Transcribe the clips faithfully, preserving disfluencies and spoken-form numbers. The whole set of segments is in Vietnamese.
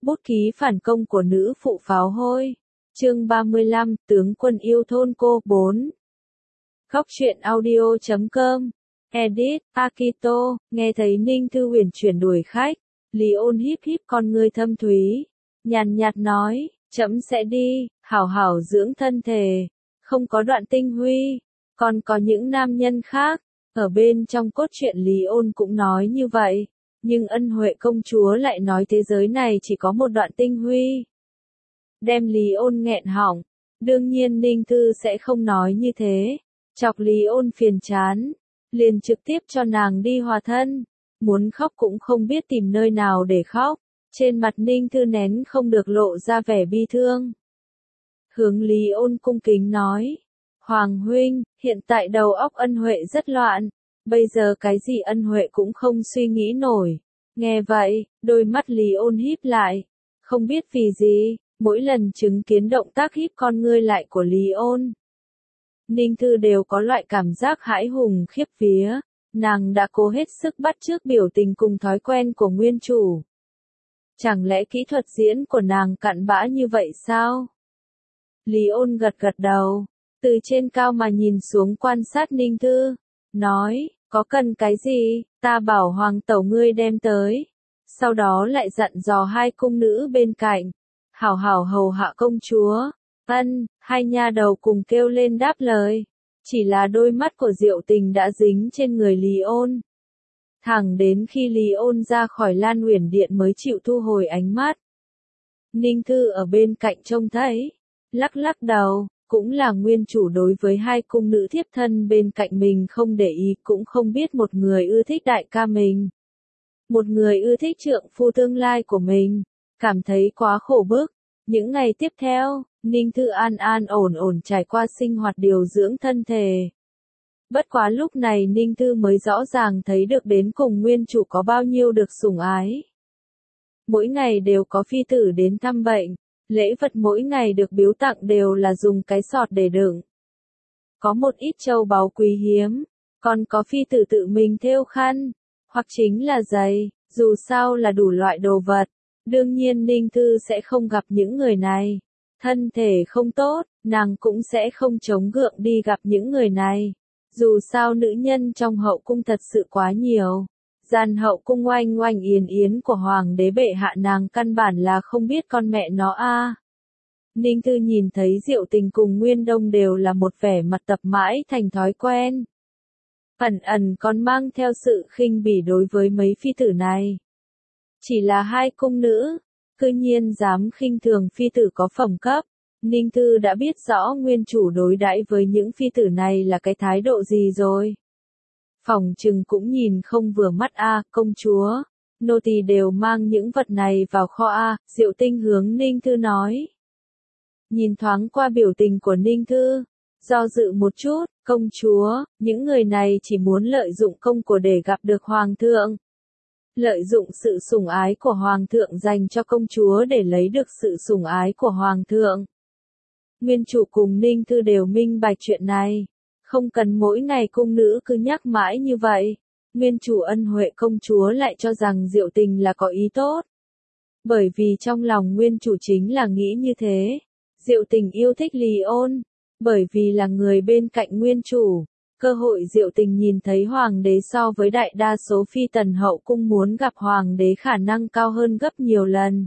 Bút ký phản công của nữ phụ pháo hôi. Chương ba mươi lăm, tướng quân yêu thôn cô bốn. Khóc chuyện audio chấm com. Edit, Akito, nghe thấy Ninh Thư Huyền chuyển đuổi khách. Lý Ôn híp híp con ngươi thâm thúy. Nhàn nhạt nói, trẫm sẽ đi, hảo hảo dưỡng thân thể. Không có Đoạn Tinh Huy, còn có những nam nhân khác. Ở bên trong cốt truyện Lý Ôn cũng nói như vậy. Nhưng Ân Huệ công chúa lại nói thế giới này chỉ có một Đoạn Tinh Huy. Đem Lý Ôn nghẹn họng. Đương nhiên Ninh Thư sẽ không nói như thế. Chọc Lý Ôn phiền chán. Liền trực tiếp cho nàng đi hòa thân. Muốn khóc cũng không biết tìm nơi nào để khóc. Trên mặt Ninh Thư nén không được lộ ra vẻ bi thương. Hướng Lý Ôn cung kính nói. Hoàng huynh, hiện tại đầu óc Ân Huệ rất loạn. Bây giờ cái gì Ân Huệ cũng không suy nghĩ nổi. Nghe vậy, đôi mắt Lý Ôn híp lại. Không biết vì gì, mỗi lần chứng kiến động tác híp con ngươi lại của Lý Ôn, Ninh Thư đều có loại cảm giác hãi hùng khiếp vía. Nàng đã cố hết sức bắt chước biểu tình cùng thói quen của nguyên chủ. Chẳng lẽ kỹ thuật diễn của nàng cặn bã như vậy sao? Lý Ôn gật gật đầu, từ trên cao mà nhìn xuống quan sát Ninh Thư, nói, có cần cái gì, ta bảo hoàng tẩu ngươi đem tới. Sau đó lại dặn dò hai cung nữ bên cạnh, hảo hảo hầu hạ công chúa. Ân, hai nha đầu cùng kêu lên đáp lời. Chỉ là đôi mắt của Diệu Tình đã dính trên người Lý Ôn. Thẳng đến khi Lý Ôn ra khỏi Lan Uyển Điện mới chịu thu hồi ánh mắt. Ninh Thư ở bên cạnh trông thấy, lắc lắc đầu, cũng là nguyên chủ đối với hai cung nữ thiếp thân bên cạnh mình không để ý, cũng không biết một người ưa thích đại ca mình. Một người ưa thích trượng phu tương lai của mình, cảm thấy quá khổ bức. Những ngày tiếp theo, Ninh Thư an an ổn ổn trải qua sinh hoạt điều dưỡng thân thể. Bất quá lúc này Ninh Thư mới rõ ràng thấy được đến cùng nguyên chủ có bao nhiêu được sủng ái. Mỗi ngày đều có phi tử đến thăm bệnh, lễ vật mỗi ngày được biếu tặng đều là dùng cái sọt để đựng. Có một ít châu báu quý hiếm, còn có phi tử tự mình thêu khăn, hoặc chính là giày, dù sao là đủ loại đồ vật. Đương nhiên Ninh Thư sẽ không gặp những người này. Thân thể không tốt, nàng cũng sẽ không chống gượng đi gặp những người này. Dù sao nữ nhân trong hậu cung thật sự quá nhiều. Gian hậu cung oanh oanh yến yến của hoàng đế bệ hạ nàng căn bản là không biết con mẹ nó a. À. Ninh Thư nhìn thấy Diệu Tình cùng Nguyên Đông đều là một vẻ mặt tập mãi thành thói quen. Ẩn ẩn còn mang theo sự khinh bỉ đối với mấy phi tử này. Chỉ là hai cung nữ, cư nhiên dám khinh thường phi tử có phẩm cấp. Ninh Thư đã biết rõ nguyên chủ đối đãi với những phi tử này là cái thái độ gì rồi. Phỏng chừng cũng nhìn không vừa mắt a, à, công chúa. Nô tỳ đều mang những vật này vào kho a, à, Diệu Tinh hướng Ninh Thư nói. Nhìn thoáng qua biểu tình của Ninh Thư, do dự một chút, công chúa, những người này chỉ muốn lợi dụng công của để gặp được hoàng thượng. Lợi dụng sự sủng ái của hoàng thượng dành cho công chúa để lấy được sự sủng ái của hoàng thượng. Nguyên chủ cùng Ninh Thư đều minh bạch chuyện này. Không cần mỗi ngày cung nữ cứ nhắc mãi như vậy. Nguyên chủ Ân Huệ công chúa lại cho rằng Diệu Tình là có ý tốt. Bởi vì trong lòng nguyên chủ chính là nghĩ như thế. Diệu Tình yêu thích Lý Ôn. Bởi vì là người bên cạnh nguyên chủ. Cơ hội Diệu Tình nhìn thấy hoàng đế so với đại đa số phi tần hậu cung muốn gặp hoàng đế khả năng cao hơn gấp nhiều lần.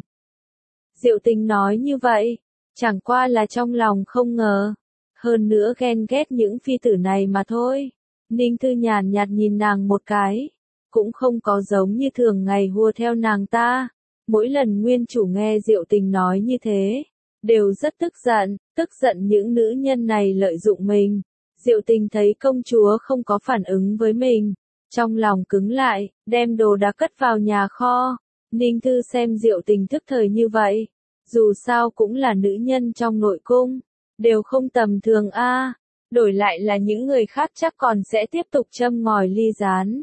Diệu Tình nói như vậy, chẳng qua là trong lòng không ngờ. Hơn nữa ghen ghét những phi tử này mà thôi. Ninh Thư nhàn nhạt nhìn nàng một cái. Cũng không có giống như thường ngày hùa theo nàng ta. Mỗi lần nguyên chủ nghe Diệu Tình nói như thế, đều rất tức giận, tức giận những nữ nhân này lợi dụng mình. Diệu Tình thấy công chúa không có phản ứng với mình. Trong lòng cứng lại, đem đồ đạc cất vào nhà kho. Ninh Thư xem Diệu Tình thức thời như vậy. Dù sao cũng là nữ nhân trong nội cung. Đều không tầm thường a, à. Đổi lại là những người khác chắc còn sẽ tiếp tục châm ngòi ly gián.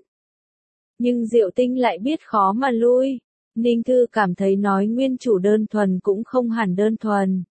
Nhưng Diệu Tinh lại biết khó mà lui. Ninh Thư cảm thấy nói nguyên chủ đơn thuần cũng không hẳn đơn thuần.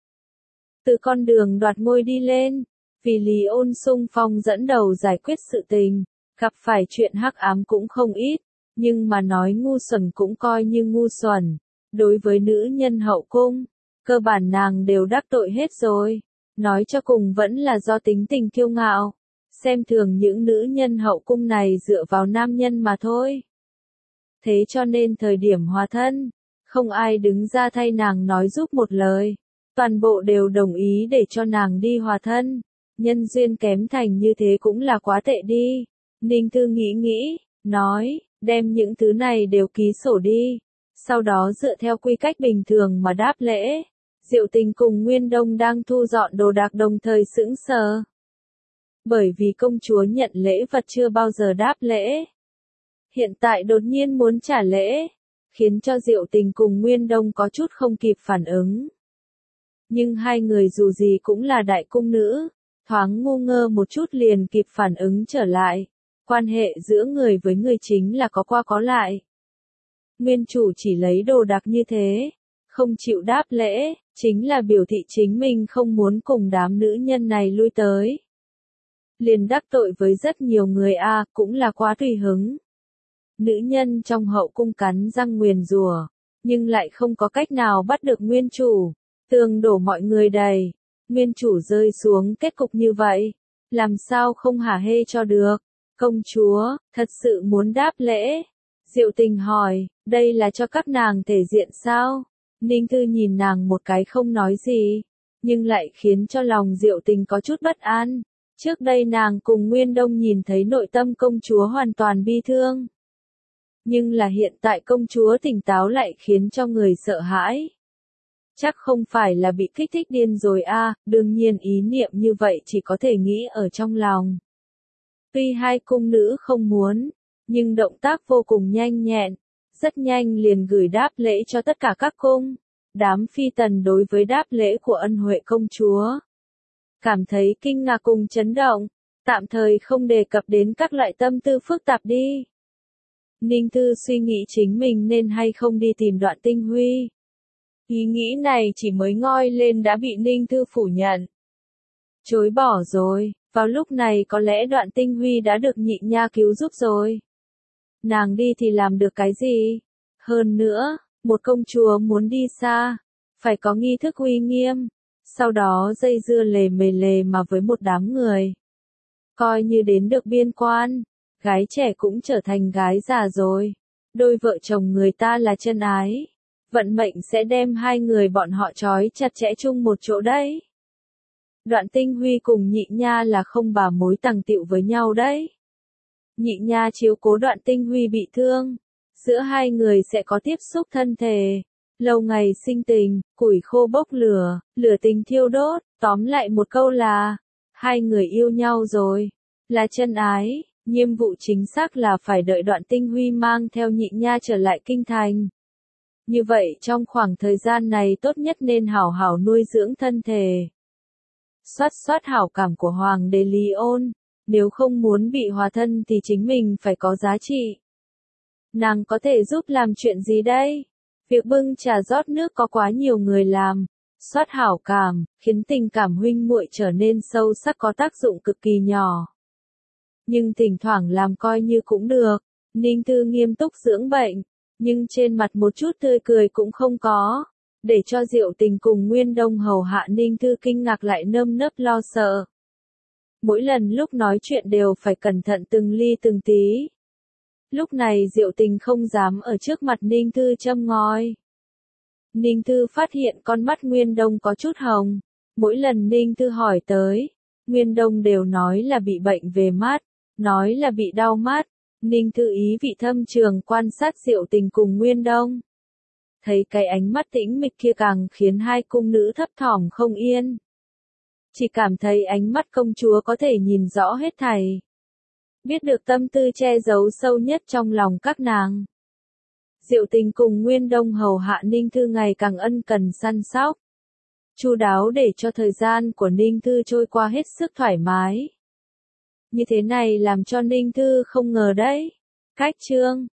Từ con đường đoạt ngôi đi lên, vì Lý Ôn xung phong dẫn đầu giải quyết sự tình, gặp phải chuyện hắc ám cũng không ít, nhưng mà nói ngu xuẩn cũng coi như ngu xuẩn. Đối với nữ nhân hậu cung, cơ bản nàng đều đắc tội hết rồi. Nói cho cùng vẫn là do tính tình kiêu ngạo. Xem thường những nữ nhân hậu cung này dựa vào nam nhân mà thôi. Thế cho nên thời điểm hòa thân, không ai đứng ra thay nàng nói giúp một lời. Toàn bộ đều đồng ý để cho nàng đi hòa thân. Nhân duyên kém thành như thế cũng là quá tệ đi. Ninh Thư nghĩ nghĩ, nói, đem những thứ này đều ký sổ đi. Sau đó dựa theo quy cách bình thường mà đáp lễ. Diệu Tình cùng Nguyên Đông đang thu dọn đồ đạc đồng thời sững sờ. Bởi vì công chúa nhận lễ vật chưa bao giờ đáp lễ. Hiện tại đột nhiên muốn trả lễ, khiến cho Diệu Tình cùng Nguyên Đông có chút không kịp phản ứng. Nhưng hai người dù gì cũng là đại cung nữ, thoáng ngu ngơ một chút liền kịp phản ứng trở lại. Quan hệ giữa người với người chính là có qua có lại. Nguyên chủ chỉ lấy đồ đạc như thế, không chịu đáp lễ, chính là biểu thị chính mình không muốn cùng đám nữ nhân này lui tới. Liền đắc tội với rất nhiều người a, à, cũng là quá tùy hứng. Nữ nhân trong hậu cung cắn răng nguyền rủa, nhưng lại không có cách nào bắt được nguyên chủ. Tường đổ mọi người đầy, nguyên chủ rơi xuống kết cục như vậy, làm sao không hả hê cho được. Công chúa, thật sự muốn đáp lễ. Diệu Tình hỏi, đây là cho các nàng thể diện sao? Ninh Thư nhìn nàng một cái không nói gì, nhưng lại khiến cho lòng Diệu Tình có chút bất an. Trước đây nàng cùng Nguyên Đông nhìn thấy nội tâm công chúa hoàn toàn bi thương. Nhưng là hiện tại công chúa tỉnh táo lại khiến cho người sợ hãi. Chắc không phải là bị kích thích điên rồi a, à, đương nhiên ý niệm như vậy chỉ có thể nghĩ ở trong lòng. Tuy hai cung nữ không muốn, nhưng động tác vô cùng nhanh nhẹn, rất nhanh liền gửi đáp lễ cho tất cả các cung. Đám phi tần đối với đáp lễ của ân huệ công chúa cảm thấy kinh ngạc cùng chấn động, tạm thời không đề cập đến các loại tâm tư phức tạp đi. Ninh Thư suy nghĩ chính mình nên hay không đi tìm Đoạn Tinh Huy. Ý nghĩ này chỉ mới ngoi lên đã bị Ninh Thư phủ nhận. Chối bỏ rồi, vào lúc này có lẽ Đoạn Tinh Huy đã được Nhị Nha cứu giúp rồi. Nàng đi thì làm được cái gì? Hơn nữa, một công chúa muốn đi xa, phải có nghi thức uy nghiêm, sau đó dây dưa lề mề lề mà với một đám người. Coi như đến được biên quan, gái trẻ cũng trở thành gái già rồi. Đôi vợ chồng người ta là chân ái. Vận mệnh sẽ đem hai người bọn họ trói chặt chẽ chung một chỗ đấy. Đoạn Tinh Huy cùng Nhị Nha là không bà mối tằng tịu với nhau đấy. Nhị Nha chiếu cố Đoạn Tinh Huy bị thương, giữa hai người sẽ có tiếp xúc thân thể. Lâu ngày sinh tình, củi khô bốc lửa, lửa tình thiêu đốt, tóm lại một câu là, hai người yêu nhau rồi, là chân ái. Nhiệm vụ chính xác là phải đợi Đoạn Tinh Huy mang theo Nhị Nha trở lại kinh thành. Như vậy trong khoảng thời gian này tốt nhất nên hảo hảo nuôi dưỡng thân thể. Xoát xoát hảo cảm của Hoàng đế Lý Ôn, nếu không muốn bị hòa thân thì chính mình phải có giá trị. Nàng có thể giúp làm chuyện gì đây? Việc bưng trà rót nước có quá nhiều người làm. Xoát hảo cảm, khiến tình cảm huynh muội trở nên sâu sắc có tác dụng cực kỳ nhỏ. Nhưng thỉnh thoảng làm coi như cũng được. Ninh Thư nghiêm túc dưỡng bệnh, nhưng trên mặt một chút tươi cười cũng không có. Để cho Diệu Tình cùng Nguyên Đông hầu hạ Ninh Thư kinh ngạc lại nơm nớp lo sợ. Mỗi lần lúc nói chuyện đều phải cẩn thận từng ly từng tí. Lúc này Diệu Tình không dám ở trước mặt Ninh Thư châm ngòi. Ninh Thư phát hiện con mắt Nguyên Đông có chút hồng. Mỗi lần Ninh Thư hỏi tới, Nguyên Đông đều nói là bị bệnh về mắt, nói là bị đau mắt. Ninh Thư ý vị thâm trường quan sát Diệu Tình cùng Nguyên Đông. Thấy cái ánh mắt tĩnh mịch kia càng khiến hai cung nữ thấp thỏm không yên. Chỉ cảm thấy ánh mắt công chúa có thể nhìn rõ hết thảy. Biết được tâm tư che giấu sâu nhất trong lòng các nàng. Diệu Tình cùng Nguyên Đông hầu hạ Ninh Thư ngày càng ân cần săn sóc. Chu đáo để cho thời gian của Ninh Thư trôi qua hết sức thoải mái. Như thế này làm cho Ninh Thư không ngờ đấy. Cách chương